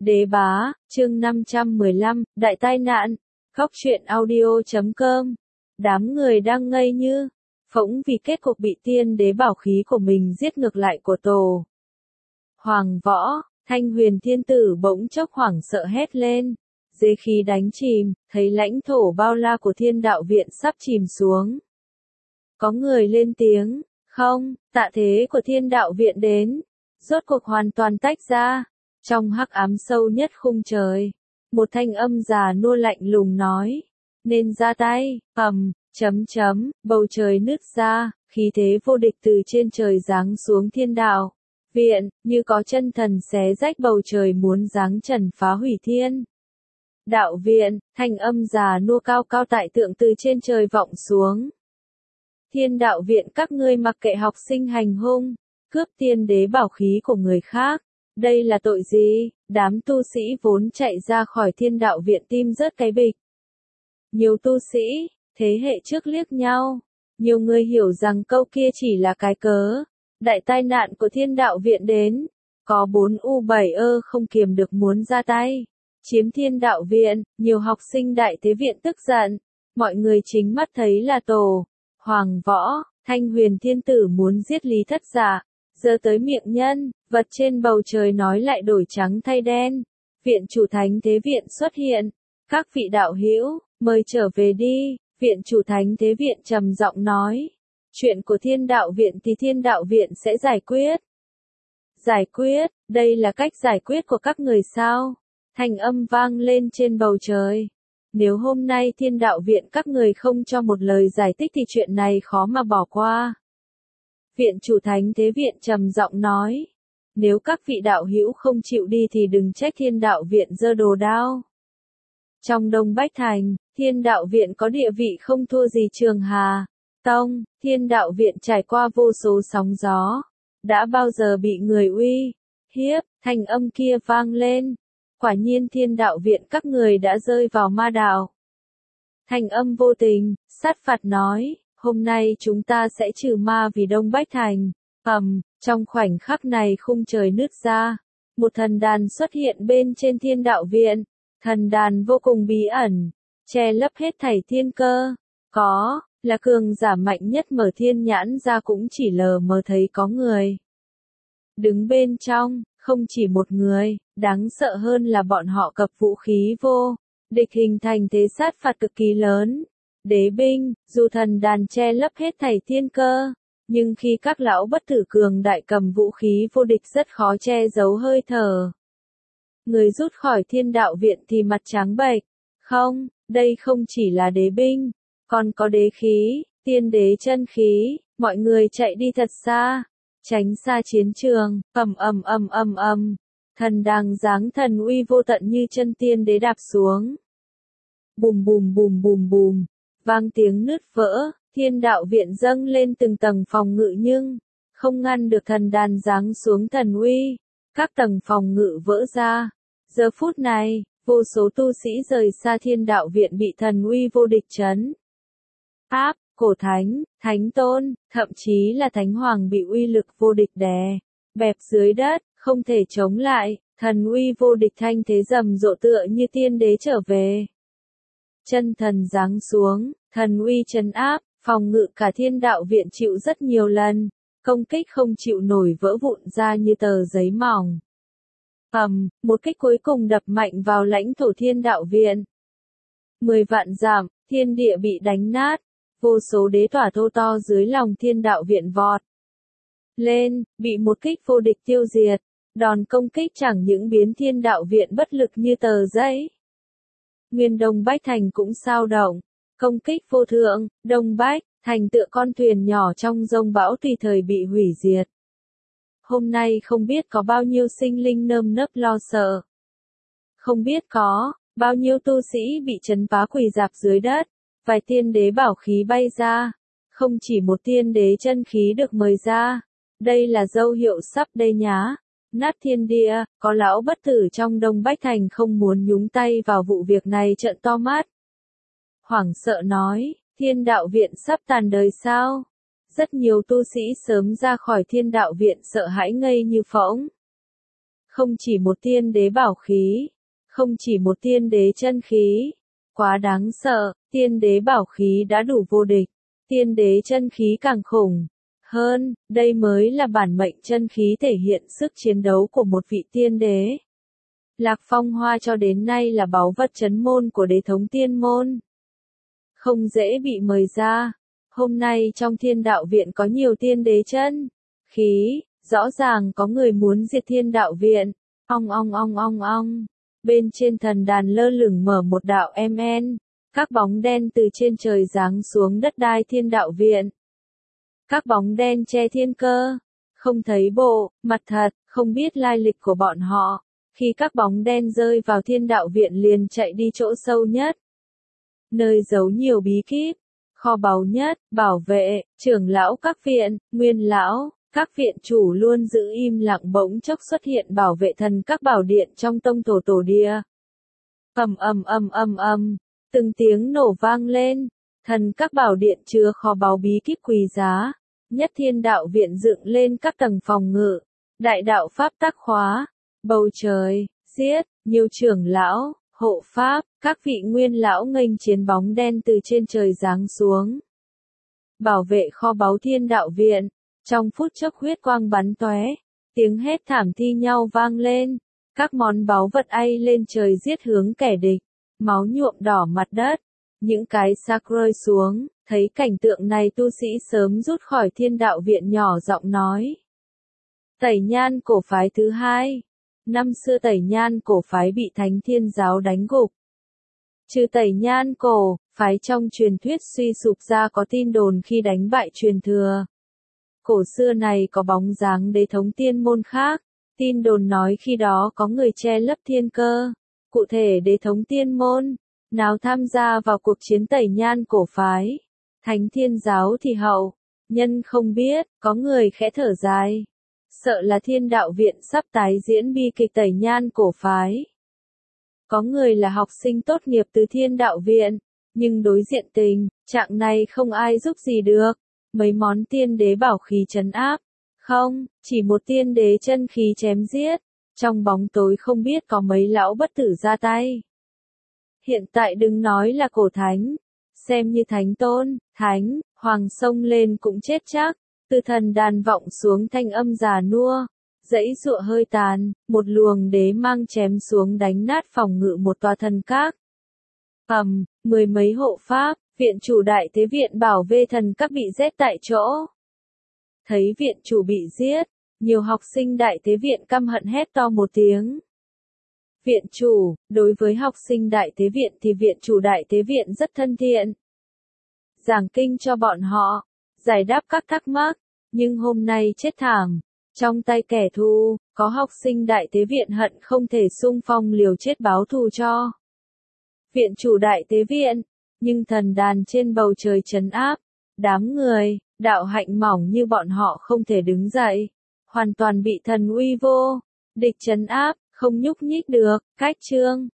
Đế bá, chương 515, đại tai nạn. Góc truyện audio.com. Đám người đang ngây như phỗng vì kết cục bị tiên đế bảo khí của mình giết ngược lại của Tổ Hoàng Võ. Thanh Huyền Thiên Tử bỗng chốc hoảng sợ hét lên. Dưới khí đánh chìm, thấy lãnh thổ bao la của Thiên Đạo Viện sắp chìm xuống. Có người lên tiếng, không, tạ thế của Thiên Đạo Viện đến. Rốt cuộc hoàn toàn tách ra. Trong hắc ám sâu nhất khung trời, một thanh âm già nua lạnh lùng nói, nên ra tay, bầu trời nứt ra, khí thế vô địch từ trên trời giáng xuống Thiên Đạo Viện, như có chân thần xé rách bầu trời muốn giáng trần phá hủy Thiên Đạo Viện. Thanh âm già nua cao cao tại tượng từ trên trời vọng xuống. Thiên Đạo Viện, các ngươi mặc kệ học sinh hành hung, cướp tiên đế bảo khí của người khác. Đây là tội gì? Đám tu sĩ vốn chạy ra khỏi Thiên Đạo Viện tim rớt cái bịch. Nhiều tu sĩ, thế hệ trước liếc nhau. Nhiều người hiểu rằng câu kia chỉ là cái cớ. Đại tai nạn của Thiên Đạo Viện đến. Có 4U7 không kiềm được muốn ra tay. Chiếm Thiên Đạo Viện, nhiều học sinh Đại Tế Viện tức giận. Mọi người chính mắt thấy là Tổ Hoàng Võ, Thanh Huyền Thiên Tử muốn giết Lý Thất Giả. Giờ tới miệng nhân vật trên bầu trời nói lại đổi trắng thay đen. Viện chủ Thánh Thế Viện xuất hiện. Các vị đạo hữu, mời trở về đi. Viện chủ Thánh Thế Viện trầm giọng nói. Chuyện của Thiên Đạo Viện thì Thiên Đạo Viện sẽ giải quyết. Giải quyết, đây là cách giải quyết của các người sao? Thanh âm vang lên trên bầu trời. Nếu hôm nay Thiên Đạo Viện các người không cho một lời giải thích thì chuyện này khó mà bỏ qua. Viện chủ Thánh Thế Viện trầm giọng nói. Nếu các vị đạo hữu không chịu đi thì đừng trách Thiên Đạo Viện giơ đồ đao. Trong Đông Bách Thành, Thiên Đạo Viện có địa vị không thua gì Trường Hà Tông. Thiên Đạo Viện trải qua vô số sóng gió. Đã bao giờ bị người uy hiếp, thanh âm kia vang lên. Quả nhiên Thiên Đạo Viện các người đã rơi vào ma đạo. Thanh âm vô tình, sát phạt nói. Hôm nay chúng ta sẽ trừ ma vì Đông Bách Thành. Trong khoảnh khắc này khung trời nứt ra. Một thần đàn xuất hiện bên trên Thiên Đạo Viện. Thần đàn vô cùng bí ẩn. Che lấp hết thảy thiên cơ. Có, là cường giả mạnh nhất mở thiên nhãn ra cũng chỉ lờ mờ thấy có người. Đứng bên trong, không chỉ một người, đáng sợ hơn là bọn họ cập vũ khí vô địch hình thành thế sát phạt cực kỳ lớn. Đế binh, dù thần đàn che lấp hết thảy thiên cơ, nhưng khi các lão bất tử cường đại cầm vũ khí vô địch rất khó che giấu hơi thở. Người rút khỏi Thiên Đạo Viện thì mặt trắng bệch. Không, đây không chỉ là đế binh, còn có đế khí, tiên đế chân khí, mọi người chạy đi thật xa, tránh xa chiến trường. Thần đàng giáng thần uy vô tận như chân tiên đế đạp xuống. Bùm bùm. Vang tiếng nứt vỡ, Thiên Đạo Viện dâng lên từng tầng phòng ngự nhưng không ngăn được thần đàn giáng xuống thần uy. Các tầng phòng ngự vỡ ra. Giờ phút này, vô số tu sĩ rời xa Thiên Đạo Viện bị thần uy vô địch trấn áp. Cổ thánh, thánh tôn, thậm chí là thánh hoàng bị uy lực vô địch đè bẹp dưới đất, không thể chống lại. Thần uy vô địch thanh thế rầm rộ tựa như tiên đế trở về. Chân thần giáng xuống, thần uy trấn áp, phòng ngự cả Thiên Đạo Viện chịu rất nhiều lần, công kích không chịu nổi vỡ vụn ra như tờ giấy mỏng. Một kích cuối cùng đập mạnh vào lãnh thổ Thiên Đạo Viện. 10 vạn dặm, thiên địa bị đánh nát, vô số đế tỏa thô to dưới lòng Thiên Đạo Viện vọt lên, bị một kích vô địch tiêu diệt. Đòn công kích chẳng những biến Thiên Đạo Viện bất lực như tờ giấy. Nguyên Đông Bách Thành cũng sao động. Công kích vô thượng, Đông Bách Thành tựa con thuyền nhỏ trong dông bão tùy thời bị hủy diệt. Hôm nay không biết có bao nhiêu sinh linh nơm nớp lo sợ. Không biết có bao nhiêu tu sĩ bị trấn phá quỳ rạp dưới đất. Vài tiên đế bảo khí bay ra. Không chỉ một tiên đế chân khí được mời ra. Đây là dấu hiệu sắp đê nhá nát thiên địa. Có lão bất tử trong Đông Bách Thành không muốn nhúng tay vào vụ việc này trợn to mắt. Hoảng sợ nói, Thiên Đạo Viện sắp tàn đời sao? Rất nhiều tu sĩ sớm ra khỏi Thiên Đạo Viện sợ hãi ngây như phỗng. Không chỉ một tiên đế bảo khí, không chỉ một tiên đế chân khí. Quá đáng sợ, tiên đế bảo khí đã đủ vô địch, tiên đế chân khí càng khủng hơn, đây mới là bản mệnh chân khí thể hiện sức chiến đấu của một vị tiên đế. Lạc Phong Hoa cho đến nay là báu vật trấn môn của đế thống tiên môn. Không dễ bị mời ra. Hôm nay trong Thiên Đạo Viện có nhiều tiên đế chân khí, rõ ràng có người muốn diệt Thiên Đạo Viện. Ong ong ong ong ong. Bên trên thần đàn lơ lửng mở một đạo MN, các bóng đen từ trên trời giáng xuống đất đai Thiên Đạo Viện. Các bóng đen che thiên cơ, không thấy bộ mặt thật, không biết lai lịch của bọn họ. Khi các bóng đen rơi vào Thiên Đạo Viện liền chạy đi chỗ sâu nhất, nơi giấu nhiều bí kíp, kho báu nhất, bảo vệ, trưởng lão các viện, nguyên lão, các viện chủ luôn giữ im lặng, bỗng chốc xuất hiện bảo vệ thần các bảo điện trong tông tổ địa. Ầm ầm ầm ầm ầm, từng tiếng nổ vang lên, thần các bảo điện chứa kho báu bí kíp quý giá, nhất Thiên Đạo Viện dựng lên các tầng phòng ngự, đại đạo pháp tác khóa, bầu trời, giết, nhiều trưởng lão, hộ pháp, các vị nguyên lão nghênh chiến bóng đen từ trên trời giáng xuống. Bảo vệ kho báu Thiên Đạo Viện, trong phút chốc huyết quang bắn tóe, tiếng hét thảm thi nhau vang lên, các món báu vật bay lên trời giết hướng kẻ địch, máu nhuộm đỏ mặt đất, những cái xác rơi xuống, thấy cảnh tượng này tu sĩ sớm rút khỏi Thiên Đạo Viện nhỏ giọng nói. Tẩy Nhan cổ phái thứ hai. Năm xưa Tẩy Nhan cổ phái bị Thánh Thiên giáo đánh gục. Trừ Tẩy Nhan cổ, phái trong truyền thuyết suy sụp ra có tin đồn khi đánh bại truyền thừa. Cổ xưa này có bóng dáng đế thống tiên môn khác, tin đồn nói khi đó có người che lấp thiên cơ, cụ thể đế thống tiên môn, nào tham gia vào cuộc chiến Tẩy Nhan cổ phái. Thánh Thiên giáo thì hậu, nhân không biết, có người khẽ thở dài. Sợ là Thiên Đạo Viện sắp tái diễn bi kịch Tẩy Nhan cổ phái. Có người là học sinh tốt nghiệp từ Thiên Đạo Viện, nhưng đối diện tình trạng này không ai giúp gì được. Mấy món tiên đế bảo khí trấn áp, không, chỉ một tiên đế chân khí chém giết, trong bóng tối không biết có mấy lão bất tử ra tay. Hiện tại đừng nói là cổ thánh, xem như thánh tôn, thánh, hoàng xông lên cũng chết chắc. Từ thần đàn vọng xuống thanh âm già nua, dãy giụa hơi tàn, một luồng đế mang chém xuống đánh nát phòng ngự một tòa thần các. Mười mấy hộ pháp, viện chủ Đại Tế Viện bảo vệ thần các bị giết tại chỗ. Thấy viện chủ bị giết, nhiều học sinh Đại Tế Viện căm hận hét to một tiếng. Viện chủ, đối với học sinh Đại Tế Viện thì viện chủ Đại Tế Viện rất thân thiện. Giảng kinh cho bọn họ, giải đáp các thắc mắc, nhưng hôm nay chết thảm, trong tay kẻ thù, có học sinh Đại Tế Viện hận không thể xung phong liều chết báo thù cho viện chủ Đại Tế Viện, nhưng thần đàn trên bầu trời trấn áp, đám người, đạo hạnh mỏng như bọn họ không thể đứng dậy, hoàn toàn bị thần uy vô địch trấn áp, không nhúc nhích được. Cách chương